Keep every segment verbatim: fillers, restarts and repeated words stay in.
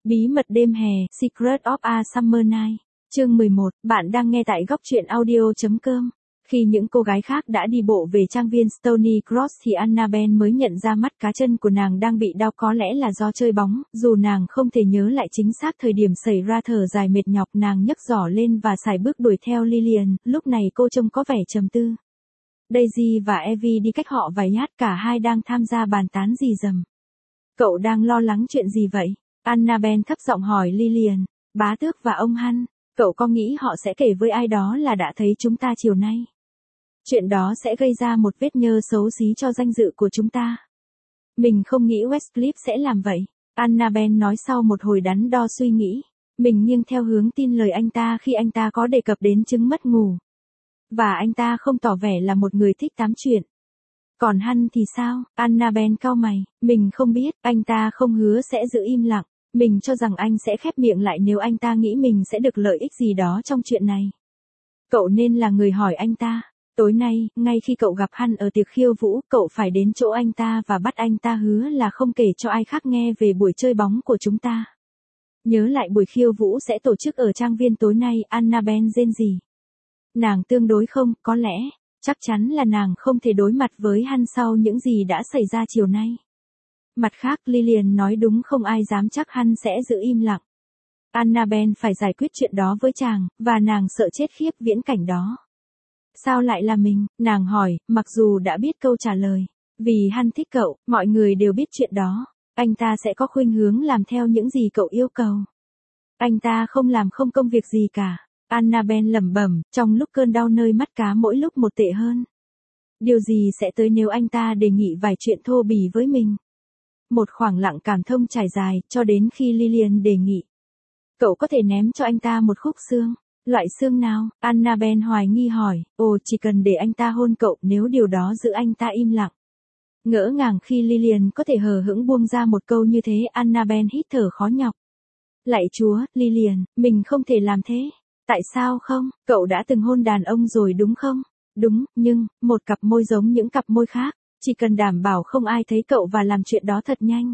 Bí mật đêm hè, Secret of a Summer Night. Chương mười một, bạn đang nghe tại góc truyện audio.com. Khi những cô gái khác đã đi bộ về trang viên Stony Cross thì Annabelle mới nhận ra mắt cá chân của nàng đang bị đau, có lẽ là do chơi bóng. Dù nàng không thể nhớ lại chính xác thời điểm xảy ra, thở dài mệt nhọc, nàng nhấc giỏ lên và sải bước đuổi theo Lillian. Lúc này cô trông có vẻ trầm tư. Daisy và Evie đi cách họ vài nhát, cả hai đang tham gia bàn tán rì rầm. Cậu đang lo lắng chuyện gì vậy? Annabelle thấp giọng hỏi Lillian. Bá tước và ông Hunt. Cậu có nghĩ họ sẽ kể với ai đó là đã thấy chúng ta chiều nay? Chuyện đó sẽ gây ra một vết nhơ xấu xí cho danh dự của chúng ta. Mình không nghĩ Westcliff sẽ làm vậy. Annabelle nói sau một hồi đắn đo suy nghĩ. Mình nghiêng theo hướng tin lời anh ta khi anh ta có đề cập đến chứng mất ngủ. Và anh ta không tỏ vẻ là một người thích tám chuyện. Còn Hunt thì sao? Annabelle cau mày. Mình không biết, anh ta không hứa sẽ giữ im lặng. Mình cho rằng anh sẽ khép miệng lại nếu anh ta nghĩ mình sẽ được lợi ích gì đó trong chuyện này. Cậu nên là người hỏi anh ta. Tối nay, ngay khi cậu gặp Hunt ở tiệc khiêu vũ, cậu phải đến chỗ anh ta và bắt anh ta hứa là không kể cho ai khác nghe về buổi chơi bóng của chúng ta. Nhớ lại buổi khiêu vũ sẽ tổ chức ở trang viên tối nay. Annabelle rên rỉ. Nàng tương đối không, có lẽ, chắc chắn là nàng không thể đối mặt với Hunt sau những gì đã xảy ra chiều nay. Mặt khác, Lillian nói đúng, không ai dám chắc Hunt sẽ giữ im lặng. Annabelle phải giải quyết chuyện đó với chàng, và nàng sợ chết khiếp viễn cảnh đó. Sao lại là mình? Nàng hỏi, mặc dù đã biết câu trả lời. Vì Hunt thích cậu, mọi người đều biết chuyện đó. Anh ta sẽ có khuynh hướng làm theo những gì cậu yêu cầu. Anh ta không làm không công việc gì cả. Annabelle lẩm bẩm, trong lúc cơn đau nơi mắt cá mỗi lúc một tệ hơn. Điều gì sẽ tới nếu anh ta đề nghị vài chuyện thô bỉ với mình? Một khoảng lặng cảm thông trải dài, cho đến khi Lillian đề nghị. Cậu có thể ném cho anh ta một khúc xương. Loại xương nào? Annabelle hoài nghi hỏi. Ồ, chỉ cần để anh ta hôn cậu, nếu điều đó giữ anh ta im lặng. Ngỡ ngàng khi Lillian có thể hờ hững buông ra một câu như thế. Annabelle hít thở khó nhọc. Lạy Chúa, Lillian, mình không thể làm thế. Tại sao không? Cậu đã từng hôn đàn ông rồi đúng không? Đúng, nhưng, một cặp môi giống những cặp môi khác. Chỉ cần đảm bảo không ai thấy cậu và làm chuyện đó thật nhanh.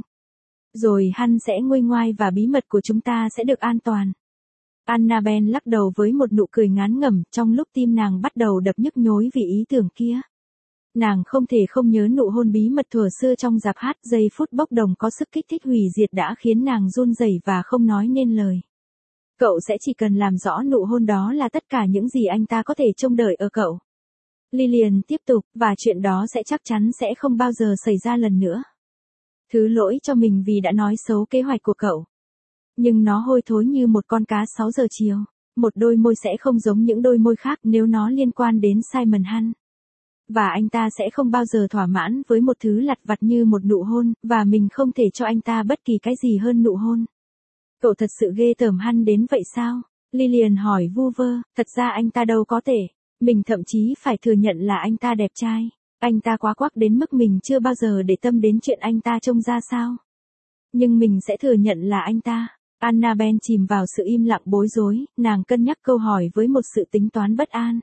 Rồi Hunt sẽ nguôi ngoai và bí mật của chúng ta sẽ được an toàn. Annabelle lắc đầu với một nụ cười ngán ngẩm, trong lúc tim nàng bắt đầu đập nhức nhối vì ý tưởng kia. Nàng không thể không nhớ nụ hôn bí mật thuở xưa trong rạp hát. Giây phút bốc đồng có sức kích thích hủy diệt đã khiến nàng run rẩy và không nói nên lời. Cậu sẽ chỉ cần làm rõ nụ hôn đó là tất cả những gì anh ta có thể trông đợi ở cậu. Lillian tiếp tục, và chuyện đó sẽ chắc chắn sẽ không bao giờ xảy ra lần nữa. Thứ lỗi cho mình vì đã nói xấu kế hoạch của cậu. Nhưng nó hôi thối như một con cá sáu giờ chiều. Một đôi môi sẽ không giống những đôi môi khác nếu nó liên quan đến Simon Hunt. Và anh ta sẽ không bao giờ thỏa mãn với một thứ lặt vặt như một nụ hôn, và mình không thể cho anh ta bất kỳ cái gì hơn nụ hôn. Cậu thật sự ghê tởm Hunt đến vậy sao? Lillian hỏi vu vơ. Thật ra anh ta đâu có tệ. Mình thậm chí phải thừa nhận là anh ta đẹp trai. Anh ta quá quắc đến mức mình chưa bao giờ để tâm đến chuyện anh ta trông ra sao. Nhưng mình sẽ thừa nhận là anh ta. Annabelle chìm vào sự im lặng bối rối, nàng cân nhắc câu hỏi với một sự tính toán bất an.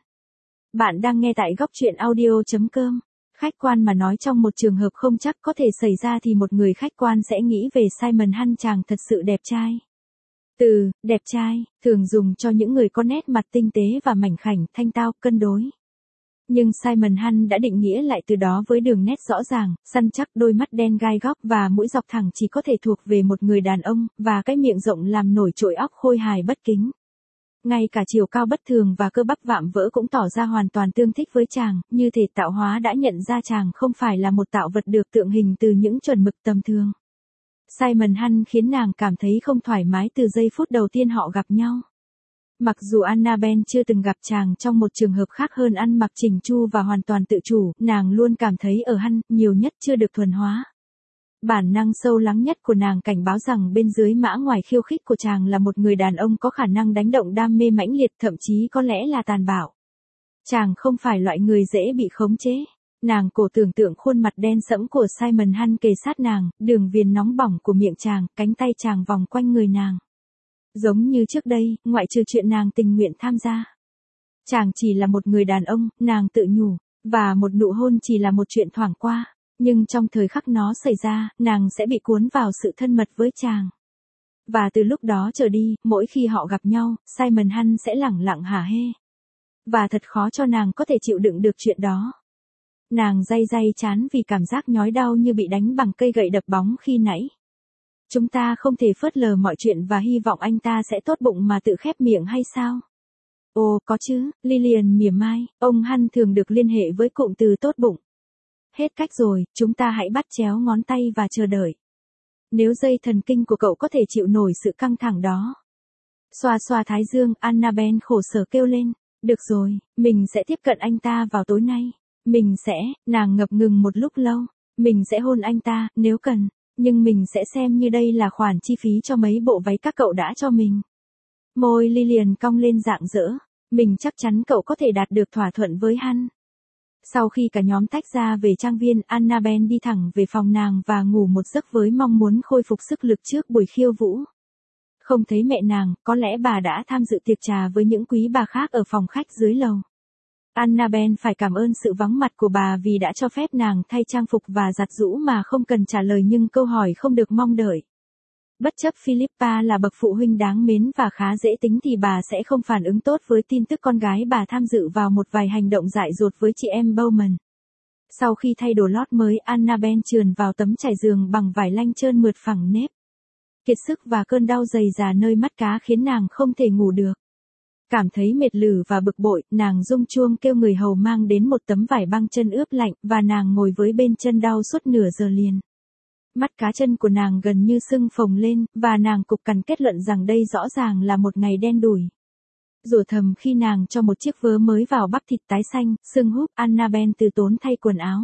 Bạn đang nghe tại góc truyện audio.com. Khách quan mà nói, trong một trường hợp không chắc có thể xảy ra thì một người khách quan sẽ nghĩ về Simon Hunt, chàng thật sự đẹp trai. Từ đẹp trai thường dùng cho những người có nét mặt tinh tế và mảnh khảnh, thanh tao, cân đối. Nhưng Simon Hunt đã định nghĩa lại từ đó với đường nét rõ ràng, săn chắc, đôi mắt đen gai góc và mũi dọc thẳng chỉ có thể thuộc về một người đàn ông, và cái miệng rộng làm nổi trội óc khôi hài bất kính. Ngay cả chiều cao bất thường và cơ bắp vạm vỡ cũng tỏ ra hoàn toàn tương thích với chàng, như thể tạo hóa đã nhận ra chàng không phải là một tạo vật được tượng hình từ những chuẩn mực tầm thường. Simon Hunt khiến nàng cảm thấy không thoải mái từ giây phút đầu tiên họ gặp nhau. Mặc dù Annabelle chưa từng gặp chàng trong một trường hợp khác hơn ăn mặc chỉnh chu và hoàn toàn tự chủ, nàng luôn cảm thấy ở Hunt, nhiều nhất chưa được thuần hóa. Bản năng sâu lắng nhất của nàng cảnh báo rằng bên dưới mã ngoài khiêu khích của chàng là một người đàn ông có khả năng đánh động đam mê mãnh liệt, thậm chí có lẽ là tàn bạo. Chàng không phải loại người dễ bị khống chế. Nàng cổ tưởng tượng khuôn mặt đen sẫm của Simon Hunt kề sát nàng, đường viền nóng bỏng của miệng chàng, cánh tay chàng vòng quanh người nàng. Giống như trước đây, ngoại trừ chuyện nàng tình nguyện tham gia. Chàng chỉ là một người đàn ông, nàng tự nhủ, và một nụ hôn chỉ là một chuyện thoảng qua. Nhưng trong thời khắc nó xảy ra, nàng sẽ bị cuốn vào sự thân mật với chàng. Và từ lúc đó trở đi, mỗi khi họ gặp nhau, Simon Hunt sẽ lẳng lặng hả hê. Và thật khó cho nàng có thể chịu đựng được chuyện đó. Nàng day day chán vì cảm giác nhói đau như bị đánh bằng cây gậy đập bóng khi nãy. Chúng ta không thể phớt lờ mọi chuyện và hy vọng anh ta sẽ tốt bụng mà tự khép miệng hay sao? Ồ, có chứ, Lillian mỉa mai, ông Hunt thường được liên hệ với cụm từ tốt bụng. Hết cách rồi, chúng ta hãy bắt chéo ngón tay và chờ đợi. Nếu dây thần kinh của cậu có thể chịu nổi sự căng thẳng đó. Xoa xoa thái dương, Annabelle khổ sở kêu lên. Được rồi, mình sẽ tiếp cận anh ta vào tối nay. Mình sẽ, nàng ngập ngừng một lúc lâu. Mình sẽ hôn anh ta, nếu cần. Nhưng mình sẽ xem như đây là khoản chi phí cho mấy bộ váy các cậu đã cho mình. Môi Lillian cong lên rạng rỡ. Mình chắc chắn cậu có thể đạt được thỏa thuận với hắn. Sau khi cả nhóm tách ra về trang viên, Annabelle đi thẳng về phòng nàng và ngủ một giấc với mong muốn khôi phục sức lực trước buổi khiêu vũ. Không thấy mẹ nàng, có lẽ bà đã tham dự tiệc trà với những quý bà khác ở phòng khách dưới lầu. Annabelle phải cảm ơn sự vắng mặt của bà vì đã cho phép nàng thay trang phục và giặt giũ mà không cần trả lời những câu hỏi không được mong đợi. Bất chấp Philippa là bậc phụ huynh đáng mến và khá dễ tính thì bà sẽ không phản ứng tốt với tin tức con gái bà tham dự vào một vài hành động dại dột với chị em Bowman. Sau khi thay đồ lót mới, Annabelle trườn vào tấm trải giường bằng vải lanh trơn mượt phẳng nếp. Kiệt sức và cơn đau dày dà nơi mắt cá khiến nàng không thể ngủ được. Cảm thấy mệt lử và bực bội, nàng rung chuông kêu người hầu mang đến một tấm vải băng chân ướp lạnh và nàng ngồi với bên chân đau suốt nửa giờ liền. Mắt cá chân của nàng gần như sưng phồng lên, và nàng cục cằn kết luận rằng đây rõ ràng là một ngày đen đủi. Rủa thầm khi nàng cho một chiếc vớ mới vào bắp thịt tái xanh, sưng húp, Annabelle từ tốn thay quần áo.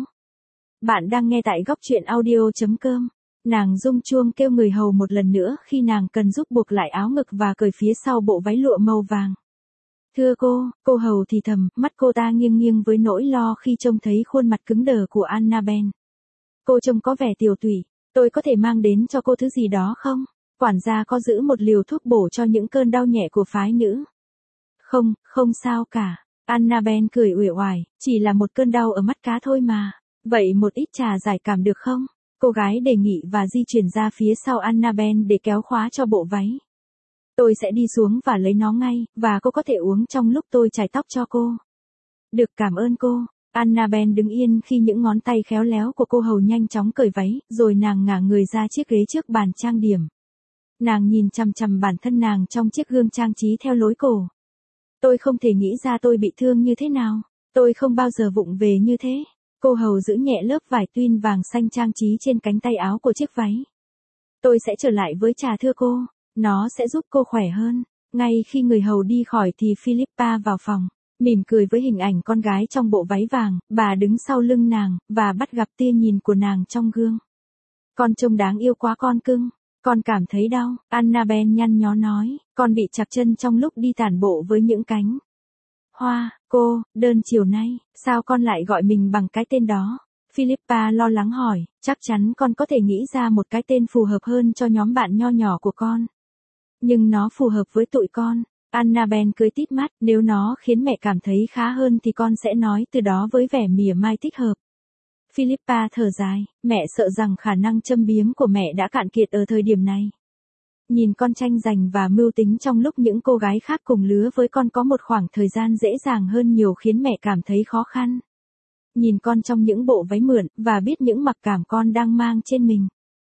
Bạn đang nghe tại góc truyện audio chấm com. Nàng rung chuông kêu người hầu một lần nữa khi nàng cần giúp buộc lại áo ngực và cởi phía sau bộ váy lụa màu vàng. Thưa cô, cô hầu thì thầm, mắt cô ta nghiêng nghiêng với nỗi lo khi trông thấy khuôn mặt cứng đờ của Annabelle. Cô trông có vẻ tiều tụy. Tôi có thể mang đến cho cô thứ gì đó không? Quản gia có giữ một liều thuốc bổ cho những cơn đau nhẹ của phái nữ. Không, không sao cả. Annabelle cười uể oải, chỉ là một cơn đau ở mắt cá thôi mà. Vậy một ít trà giải cảm được không? Cô gái đề nghị và di chuyển ra phía sau Annabelle để kéo khóa cho bộ váy. Tôi sẽ đi xuống và lấy nó ngay, và cô có thể uống trong lúc tôi chải tóc cho cô. Được, cảm ơn cô. Annabelle đứng yên khi những ngón tay khéo léo của cô hầu nhanh chóng cởi váy, rồi nàng ngả người ra chiếc ghế trước bàn trang điểm. Nàng nhìn chằm chằm bản thân nàng trong chiếc gương trang trí theo lối cổ. Tôi không thể nghĩ ra tôi bị thương như thế nào. Tôi không bao giờ vụng về như thế. Cô hầu giữ nhẹ lớp vải twin vàng xanh trang trí trên cánh tay áo của chiếc váy. Tôi sẽ trở lại với trà thưa cô. Nó sẽ giúp cô khỏe hơn. Ngay khi người hầu đi khỏi thì Philippa vào phòng. Mỉm cười với hình ảnh con gái trong bộ váy vàng, bà đứng sau lưng nàng, và bắt gặp tia nhìn của nàng trong gương. Con trông đáng yêu quá con cưng, con cảm thấy đau, Annabelle nhăn nhó nói, con bị chặt chân trong lúc đi tản bộ với những cánh hoa. Cô, đơn chiều nay, sao con lại gọi mình bằng cái tên đó? Philippa lo lắng hỏi, chắc chắn con có thể nghĩ ra một cái tên phù hợp hơn cho nhóm bạn nho nhỏ của con. Nhưng nó phù hợp với tụi con. Annabelle cười tít mắt, nếu nó khiến mẹ cảm thấy khá hơn thì con sẽ nói từ đó với vẻ mỉa mai thích hợp. Philippa thở dài, mẹ sợ rằng khả năng châm biếm của mẹ đã cạn kiệt ở thời điểm này. Nhìn con tranh giành và mưu tính trong lúc những cô gái khác cùng lứa với con có một khoảng thời gian dễ dàng hơn nhiều khiến mẹ cảm thấy khó khăn. Nhìn con trong những bộ váy mượn, và biết những mặc cảm con đang mang trên mình.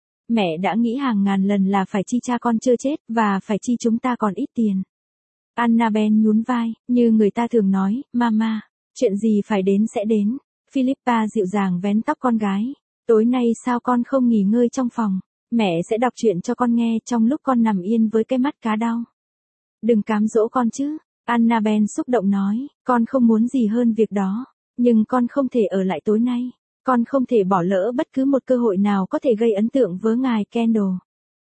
Mẹ đã nghĩ hàng ngàn lần là phải chi cha con chưa chết, và phải chi chúng ta còn ít tiền. Annabelle nhún vai, như người ta thường nói, mama, chuyện gì phải đến sẽ đến. Philippa dịu dàng vén tóc con gái. Tối nay sao con không nghỉ ngơi trong phòng? Mẹ sẽ đọc truyện cho con nghe trong lúc con nằm yên với cái mắt cá đau. Đừng cám dỗ con chứ. Annabelle xúc động nói, con không muốn gì hơn việc đó. Nhưng con không thể ở lại tối nay. Con không thể bỏ lỡ bất cứ một cơ hội nào có thể gây ấn tượng với ngài Kendall.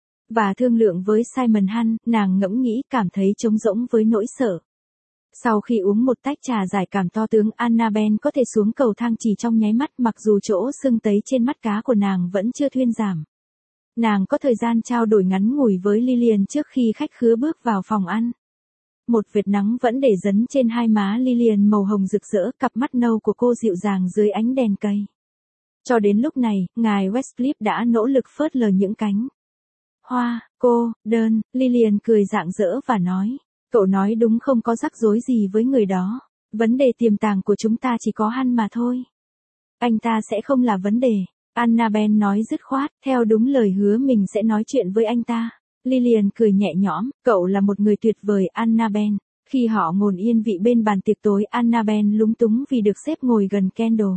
Và thương lượng với Simon Hunt, nàng ngẫm nghĩ cảm thấy trống rỗng với nỗi sợ. Sau khi uống một tách trà giải cảm to tướng, Annabelle có thể xuống cầu thang chỉ trong nháy mắt mặc dù chỗ sưng tấy trên mắt cá của nàng vẫn chưa thuyên giảm. Nàng có thời gian trao đổi ngắn ngủi với Lillian trước khi khách khứa bước vào phòng ăn. Một vệt nắng vẫn để dấn trên hai má Lillian màu hồng rực rỡ, cặp mắt nâu của cô dịu dàng dưới ánh đèn cây. Cho đến lúc này, ngài Westcliff đã nỗ lực phớt lờ những cánh Hoa, cô, đơn, Lillian cười rạng rỡ và nói. Cậu nói đúng, không có rắc rối gì với người đó. Vấn đề tiềm tàng của chúng ta chỉ có Han mà thôi. Anh ta sẽ không là vấn đề. Annabelle nói dứt khoát, theo đúng lời hứa mình sẽ nói chuyện với anh ta. Lillian cười nhẹ nhõm, cậu là một người tuyệt vời, Annabelle. Khi họ ngồi yên vị bên bàn tiệc tối, Annabelle lúng túng vì được xếp ngồi gần Kendall.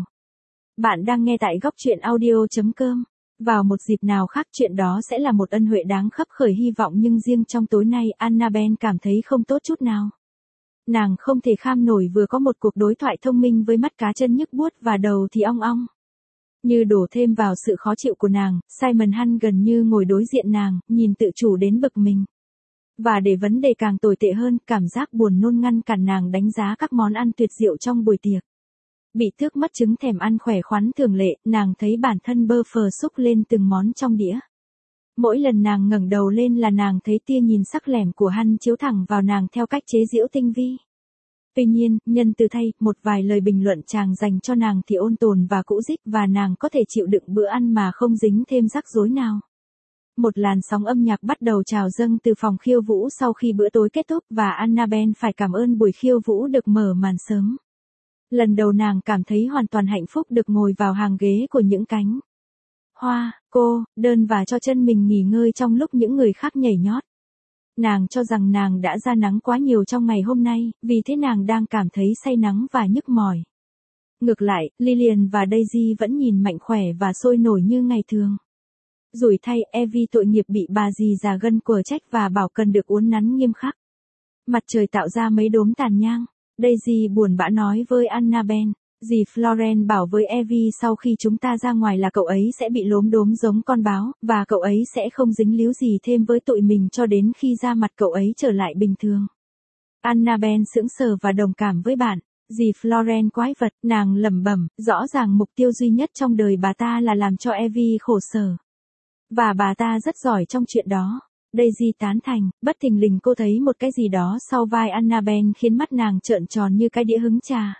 Bạn đang nghe tại góc truyện audio.com. Vào một dịp nào khác chuyện đó sẽ là một ân huệ đáng khấp khởi hy vọng, nhưng riêng trong tối nay Annabelle cảm thấy không tốt chút nào. Nàng không thể kham nổi vừa có một cuộc đối thoại thông minh với mắt cá chân nhức buốt và đầu thì ong ong. Như đổ thêm vào sự khó chịu của nàng, Simon Hunt gần như ngồi đối diện nàng, nhìn tự chủ đến bực mình. Và để vấn đề càng tồi tệ hơn, cảm giác buồn nôn ngăn cản nàng đánh giá các món ăn tuyệt diệu trong buổi tiệc. Bị tước mất chứng thèm ăn khỏe khoắn thường lệ, nàng thấy bản thân bơ phờ xúc lên từng món trong đĩa. Mỗi lần nàng ngẩng đầu lên là nàng thấy tia nhìn sắc lẻm của Hunt chiếu thẳng vào nàng theo cách chế giễu tinh vi. Tuy nhiên, nhân từ thay, một vài lời bình luận chàng dành cho nàng thì ôn tồn và cũ dích, và nàng có thể chịu đựng bữa ăn mà không dính thêm rắc rối nào. Một làn sóng âm nhạc bắt đầu trào dâng từ phòng khiêu vũ sau khi bữa tối kết thúc, và Annabelle phải cảm ơn buổi khiêu vũ được mở màn sớm. Lần đầu nàng cảm thấy hoàn toàn hạnh phúc được ngồi vào hàng ghế của những cánh hoa, cô, đơn và cho chân mình nghỉ ngơi trong lúc những người khác nhảy nhót. Nàng cho rằng nàng đã ra nắng quá nhiều trong ngày hôm nay, vì thế nàng đang cảm thấy say nắng và nhức mỏi. Ngược lại, Lillian và Daisy vẫn nhìn mạnh khỏe và sôi nổi như ngày thường. Rủi thay, Evie tội nghiệp bị bà dì già gân quở trách và bảo cần được uốn nắn nghiêm khắc. Mặt trời tạo ra mấy đốm tàn nhang. Daisy buồn bã nói với Annabelle. Dì Florence bảo với Evie sau khi chúng ta ra ngoài là cậu ấy sẽ bị lốm đốm giống con báo, và cậu ấy sẽ không dính líu gì thêm với tụi mình cho đến khi da mặt cậu ấy trở lại bình thường. Annabelle sững sờ và đồng cảm với bạn. Dì Florence quái vật, nàng lẩm bẩm, rõ ràng mục tiêu duy nhất trong đời bà ta là làm cho Evie khổ sở. Và bà ta rất giỏi trong chuyện đó. Daisy tán thành, bất thình lình cô thấy một cái gì đó sau vai Annabelle khiến mắt nàng trợn tròn như cái đĩa hứng trà.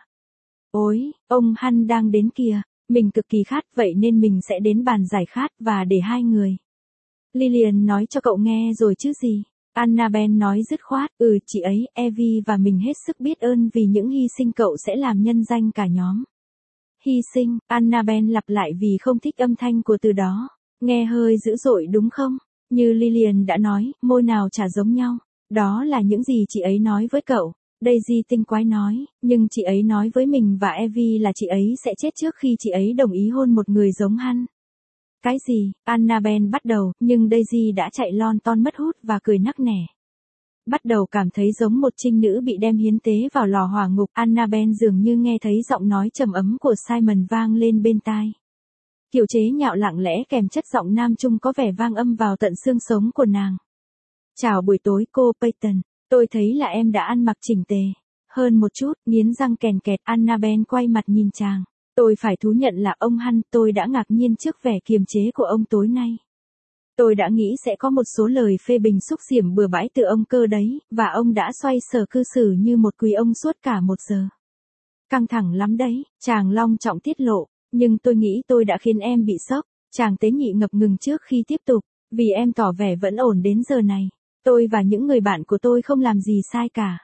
Ôi, ông Hunt đang đến kìa, mình cực kỳ khát vậy nên mình sẽ đến bàn giải khát và để hai người. Lillian nói cho cậu nghe rồi chứ gì. Annabelle nói dứt khoát, ừ chị ấy, Evie và mình hết sức biết ơn vì những hy sinh cậu sẽ làm nhân danh cả nhóm. Hy sinh, Annabelle lặp lại vì không thích âm thanh của từ đó. Nghe hơi dữ dội đúng không? Như Lillian đã nói, môi nào chả giống nhau. Đó là những gì chị ấy nói với cậu. Daisy tinh quái nói, nhưng chị ấy nói với mình và Evie là chị ấy sẽ chết trước khi chị ấy đồng ý hôn một người giống Hunt. Cái gì? Annabelle bắt đầu, nhưng Daisy đã chạy lon ton mất hút và cười nắc nẻ. Bắt đầu cảm thấy giống một trinh nữ bị đem hiến tế vào lò hỏa ngục. Annabelle dường như nghe thấy giọng nói trầm ấm của Simon vang lên bên tai. Kiểu chế nhạo lặng lẽ kèm chất giọng nam trung có vẻ vang âm vào tận xương sống của nàng. Chào buổi tối cô Peyton, tôi thấy là em đã ăn mặc chỉnh tề. Hơn một chút, nghiến răng kèn kẹt, Annabelle quay mặt nhìn chàng. Tôi phải thú nhận là ông Hunt, tôi đã ngạc nhiên trước vẻ kiềm chế của ông tối nay. Tôi đã nghĩ sẽ có một số lời phê bình xúc xỉm bừa bãi từ ông cơ đấy, và ông đã xoay sở cư xử như một quý ông suốt cả một giờ. Căng thẳng lắm đấy, chàng long trọng tiết lộ. Nhưng tôi nghĩ tôi đã khiến em bị sốc. Chàng tế nhị ngập ngừng trước khi tiếp tục. Vì em tỏ vẻ vẫn ổn đến giờ này. Tôi và những người bạn của tôi không làm gì sai cả.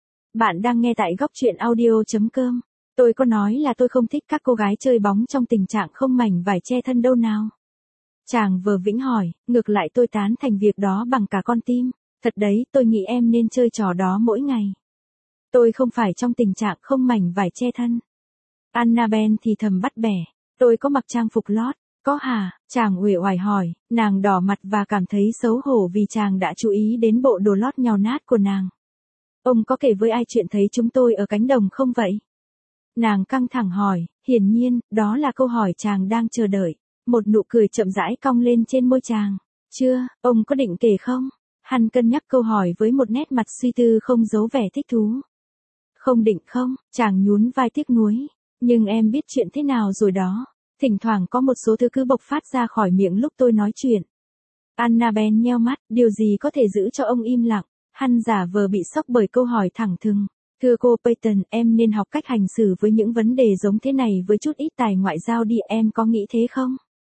Bạn đang nghe tại góc truyện audio.com. Tôi có nói là tôi không thích các cô gái chơi bóng trong tình trạng không mảnh vải che thân đâu nào. Chàng vờ vĩnh hỏi, ngược lại tôi tán thành việc đó bằng cả con tim. Thật đấy, tôi nghĩ em nên chơi trò đó mỗi ngày. Tôi không phải trong tình trạng không mảnh vải che thân. Annabelle thì thầm bắt bẻ, tôi có mặc trang phục lót, có hả? Chàng uể oải hỏi, nàng đỏ mặt và cảm thấy xấu hổ vì chàng đã chú ý đến bộ đồ lót nhàu nát của nàng. Ông có kể với ai chuyện thấy chúng tôi ở cánh đồng không vậy? Nàng căng thẳng hỏi, hiển nhiên, đó là câu hỏi chàng đang chờ đợi. Một nụ cười chậm rãi cong lên trên môi chàng. Chưa, ông có định kể không? Hắn cân nhắc câu hỏi với một nét mặt suy tư không giấu vẻ thích thú. Không định không? Chàng nhún vai tiếc nuối. Nhưng em biết chuyện thế nào rồi đó. Thỉnh thoảng có một số thứ cứ bộc phát ra khỏi miệng lúc tôi nói chuyện. Annabelle nheo mắt, điều gì có thể giữ cho ông im lặng? Hắn giả vờ bị sốc bởi câu hỏi thẳng thừng. Thưa cô Peyton, em nên học cách hành xử với những vấn đề giống thế này với chút ít tài ngoại giao đi, em có nghĩ thế không?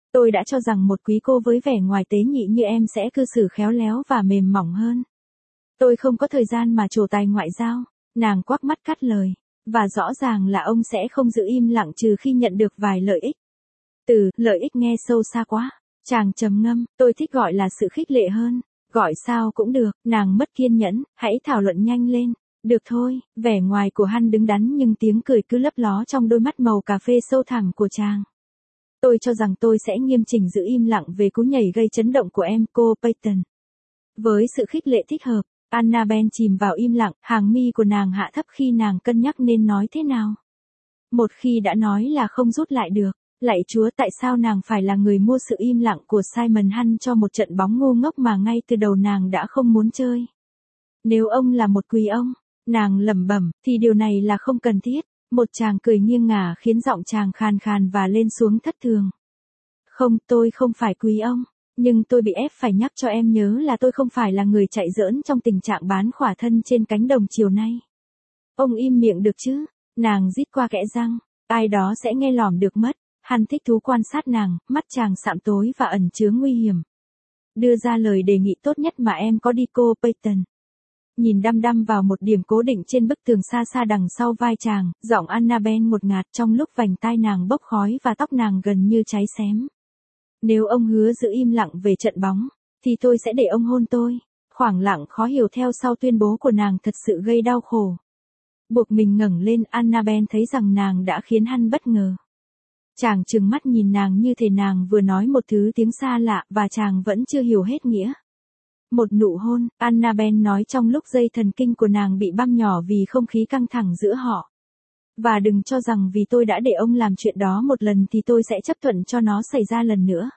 Tôi đã cho rằng một quý cô với vẻ ngoài tế nhị như em sẽ cư xử khéo léo và mềm mỏng hơn. Tôi không có thời gian mà trổ tài ngoại giao, nàng quắc mắt cắt lời. Và rõ ràng là ông sẽ không giữ im lặng trừ khi nhận được vài lợi ích. Từ, lợi ích nghe sâu xa quá. Chàng trầm ngâm, tôi thích gọi là sự khích lệ hơn. Gọi sao cũng được, nàng mất kiên nhẫn, hãy thảo luận nhanh lên. Được thôi, vẻ ngoài của hắn đứng đắn nhưng tiếng cười cứ lấp ló trong đôi mắt màu cà phê sâu thẳm của chàng. Tôi cho rằng tôi sẽ nghiêm chỉnh giữ im lặng về cú nhảy gây chấn động của em, cô Peyton. Với sự khích lệ thích hợp, Annabel chìm vào im lặng, hàng mi của nàng hạ thấp khi nàng cân nhắc nên nói thế nào. Một khi đã nói là không rút lại được, lạy Chúa tại sao nàng phải là người mua sự im lặng của Simon Hunt cho một trận bóng ngu ngốc mà ngay từ đầu nàng đã không muốn chơi. Nếu ông là một quý ông, nàng lẩm bẩm, thì điều này là không cần thiết. Một chàng cười nghiêng ngả khiến giọng chàng khàn khàn và lên xuống thất thường. Không, tôi không phải quý ông. Nhưng tôi bị ép phải nhắc cho em nhớ là tôi không phải là người chạy giỡn trong tình trạng bán khỏa thân trên cánh đồng chiều nay. Ông im miệng được chứ? Nàng rít qua kẽ răng. Ai đó sẽ nghe lỏm được mất. Hắn thích thú quan sát nàng, mắt chàng sạm tối và ẩn chứa nguy hiểm. Đưa ra lời đề nghị tốt nhất mà em có đi cô Peyton. Nhìn đăm đăm vào một điểm cố định trên bức tường xa xa đằng sau vai chàng, giọng Annabel ngột ngạt trong lúc vành tai nàng bốc khói và tóc nàng gần như cháy xém. Nếu ông hứa giữ im lặng về trận bóng, thì tôi sẽ để ông hôn tôi. Khoảng lặng khó hiểu theo sau tuyên bố của nàng thật sự gây đau khổ. Buộc mình ngẩng lên, Annabel thấy rằng nàng đã khiến hắn bất ngờ. Chàng trừng mắt nhìn nàng như thể nàng vừa nói một thứ tiếng xa lạ và chàng vẫn chưa hiểu hết nghĩa. Một nụ hôn, Annabel nói trong lúc dây thần kinh của nàng bị băm nhỏ vì không khí căng thẳng giữa họ. Và đừng cho rằng vì tôi đã để ông làm chuyện đó một lần thì tôi sẽ chấp thuận cho nó xảy ra lần nữa.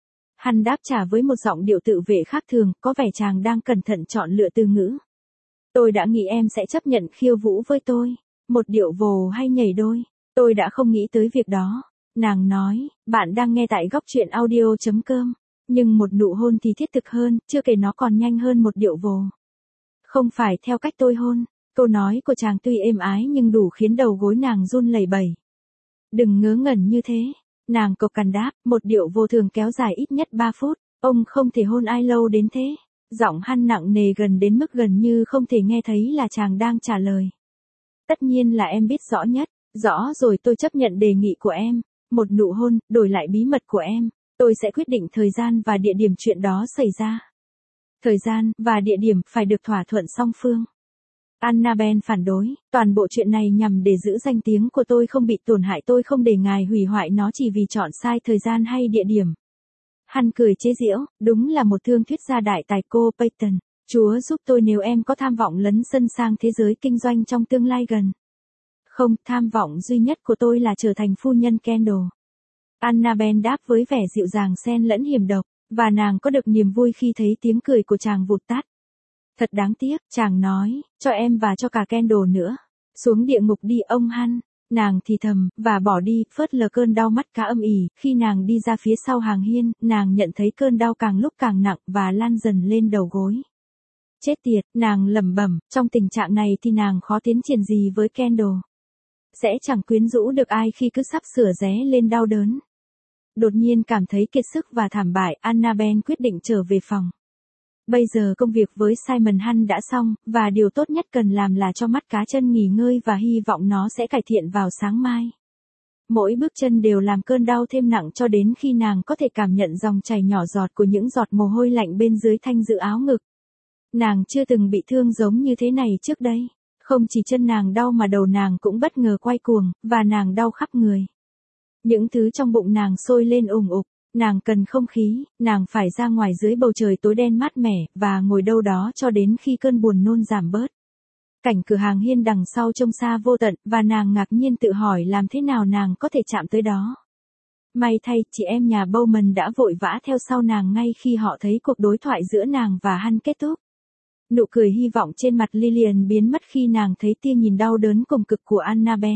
Hắn đáp trả với một giọng điệu tự vệ khác thường, có vẻ chàng đang cẩn thận chọn lựa từ ngữ. Tôi đã nghĩ em sẽ chấp nhận khiêu vũ với tôi, một điệu vồ hay nhảy đôi. Tôi đã không nghĩ tới việc đó. Nàng nói, bạn đang nghe tại góc truyện audio chấm com. Nhưng một nụ hôn thì thiết thực hơn, chưa kể nó còn nhanh hơn một điệu vồ. Không phải theo cách tôi hôn. Câu nói của chàng tuy êm ái nhưng đủ khiến đầu gối nàng run lẩy bẩy. Đừng ngớ ngẩn như thế. Nàng cộc cằn đáp, một điệu vô thường kéo dài ít nhất ba phút. Ông không thể hôn ai lâu đến thế. Giọng hắn nặng nề gần đến mức gần như không thể nghe thấy là chàng đang trả lời. Tất nhiên là em biết rõ nhất. Rõ rồi, tôi chấp nhận đề nghị của em. Một nụ hôn, đổi lại bí mật của em. Tôi sẽ quyết định thời gian và địa điểm chuyện đó xảy ra. Thời gian và địa điểm phải được thỏa thuận song phương. Annabel phản đối, toàn bộ chuyện này nhằm để giữ danh tiếng của tôi không bị tổn hại, tôi không để ngài hủy hoại nó chỉ vì chọn sai thời gian hay địa điểm. Hắn cười chế giễu, đúng là một thương thuyết gia đại tài cô Peyton. Chúa giúp tôi nếu em có tham vọng lấn sân sang thế giới kinh doanh trong tương lai gần. Không, tham vọng duy nhất của tôi là trở thành phu nhân Kendall. Annabel đáp với vẻ dịu dàng xen lẫn hiểm độc, và nàng có được niềm vui khi thấy tiếng cười của chàng vụt tắt. Thật đáng tiếc, chàng nói, cho em và cho cả Kendall nữa. Xuống địa ngục đi ông Hunt. Nàng thì thầm, và bỏ đi, phớt lờ cơn đau mắt cá âm ỉ. Khi nàng đi ra phía sau hàng hiên, nàng nhận thấy cơn đau càng lúc càng nặng và lan dần lên đầu gối. Chết tiệt, nàng lẩm bẩm, trong tình trạng này thì nàng khó tiến triển gì với Kendall. Sẽ chẳng quyến rũ được ai khi cứ sắp sửa ré lên đau đớn. Đột nhiên cảm thấy kiệt sức và thảm bại, Annabel quyết định trở về phòng. Bây giờ công việc với Simon Hunt đã xong, và điều tốt nhất cần làm là cho mắt cá chân nghỉ ngơi và hy vọng nó sẽ cải thiện vào sáng mai. Mỗi bước chân đều làm cơn đau thêm nặng cho đến khi nàng có thể cảm nhận dòng chảy nhỏ giọt của những giọt mồ hôi lạnh bên dưới thanh dự áo ngực. Nàng chưa từng bị thương giống như thế này trước đây. Không chỉ chân nàng đau mà đầu nàng cũng bất ngờ quay cuồng, và nàng đau khắp người. Những thứ trong bụng nàng sôi lên ùng ục, nàng cần không khí, nàng phải ra ngoài dưới bầu trời tối đen mát mẻ, và ngồi đâu đó cho đến khi cơn buồn nôn giảm bớt. Cảnh cửa hàng hiên đằng sau trông xa vô tận, và nàng ngạc nhiên tự hỏi làm thế nào nàng có thể chạm tới đó. May thay, chị em nhà Bowman đã vội vã theo sau nàng ngay khi họ thấy cuộc đối thoại giữa nàng và Hunt kết thúc. Nụ cười hy vọng trên mặt Lillian biến mất khi nàng thấy tia nhìn đau đớn cùng cực của Annabel.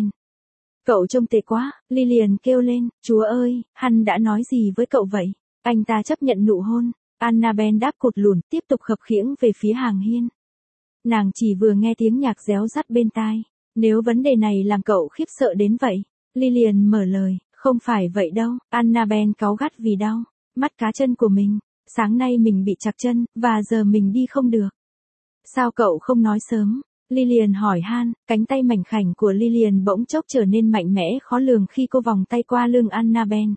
Cậu trông tệ quá, Lillian kêu lên, Chúa ơi, Hunt đã nói gì với cậu vậy? Anh ta chấp nhận nụ hôn. Annabel đáp cụt lùn, tiếp tục khập khiễng về phía hàng hiên. Nàng chỉ vừa nghe tiếng nhạc réo rắt bên tai. Nếu vấn đề này làm cậu khiếp sợ đến vậy, Lillian mở lời, Không phải vậy đâu, Annabelle cáu gắt vì đau mắt cá chân của mình. Sáng nay mình bị trặc chân, và giờ mình đi không được. Sao cậu không nói sớm? Lillian hỏi han, cánh tay mảnh khảnh của Lillian bỗng chốc trở nên mạnh mẽ khó lường khi cô vòng tay qua lưng Annabelle.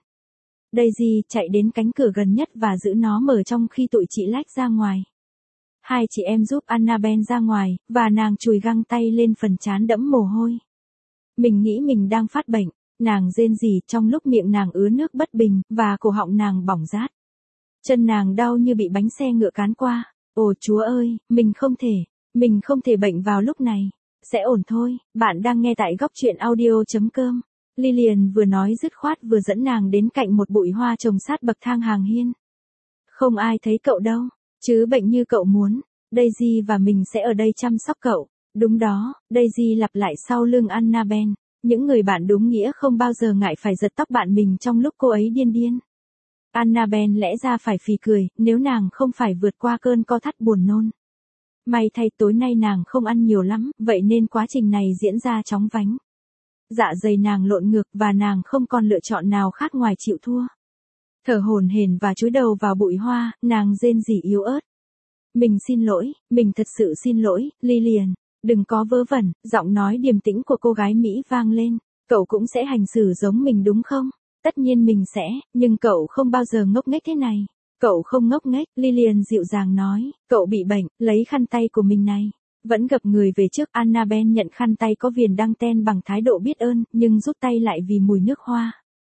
Daisy chạy đến cánh cửa gần nhất và giữ nó mở trong khi tụi chị lách ra ngoài. Hai chị em giúp Annabelle ra ngoài, và nàng chùi găng tay lên phần trán đẫm mồ hôi. Mình nghĩ mình đang phát bệnh, nàng rên rỉ trong lúc miệng nàng ứa nước bất bình, và cổ họng nàng bỏng rát. Chân nàng đau như bị bánh xe ngựa cán qua. Ồ Chúa ơi, mình không thể, mình không thể bệnh vào lúc này. Sẽ ổn thôi, bạn đang nghe tại góc truyện audio.com. Lillian vừa nói dứt khoát vừa dẫn nàng đến cạnh một bụi hoa trồng sát bậc thang hàng hiên. Không ai thấy cậu đâu, chứ bệnh như cậu muốn. Daisy và mình sẽ ở đây chăm sóc cậu. Đúng đó, Daisy lặp lại sau lưng Annabelle. Những người bạn đúng nghĩa không bao giờ ngại phải giật tóc bạn mình trong lúc cô ấy điên điên. Annabelle lẽ ra phải phì cười, nếu nàng không phải vượt qua cơn co thắt buồn nôn. May thay tối nay nàng không ăn nhiều lắm, vậy nên quá trình này diễn ra chóng vánh. Dạ dày nàng lộn ngược và nàng không còn lựa chọn nào khác ngoài chịu thua. Thở hổn hển và chúi đầu vào bụi hoa, nàng rên rỉ yếu ớt. Mình xin lỗi, mình thật sự xin lỗi, Lillian. Đừng có vớ vẩn, giọng nói điềm tĩnh của cô gái Mỹ vang lên. Cậu cũng sẽ hành xử giống mình đúng không? Tất nhiên mình sẽ, nhưng cậu không bao giờ ngốc nghếch thế này. Cậu không ngốc nghếch, Lillian dịu dàng nói. Cậu bị bệnh, lấy khăn tay của mình này. Vẫn gập người về trước, Annabelle nhận khăn tay có viền đăng ten bằng thái độ biết ơn, nhưng rút tay lại vì mùi nước hoa.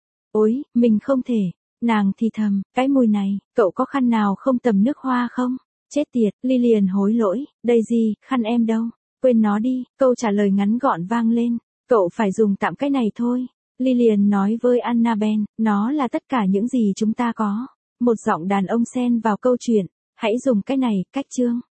Ôi, mình không thể. Nàng thì thầm, cái mùi này, cậu có khăn nào không tầm nước hoa không? Chết tiệt, Lillian hối lỗi. Daisy, khăn em đâu? Quên nó đi, câu trả lời ngắn gọn vang lên. Cậu phải dùng tạm cái này thôi. Lillian nói với Annabelle, nó là tất cả những gì chúng ta có. Một giọng đàn ông xen vào câu chuyện. Hãy dùng cái này, cách chương.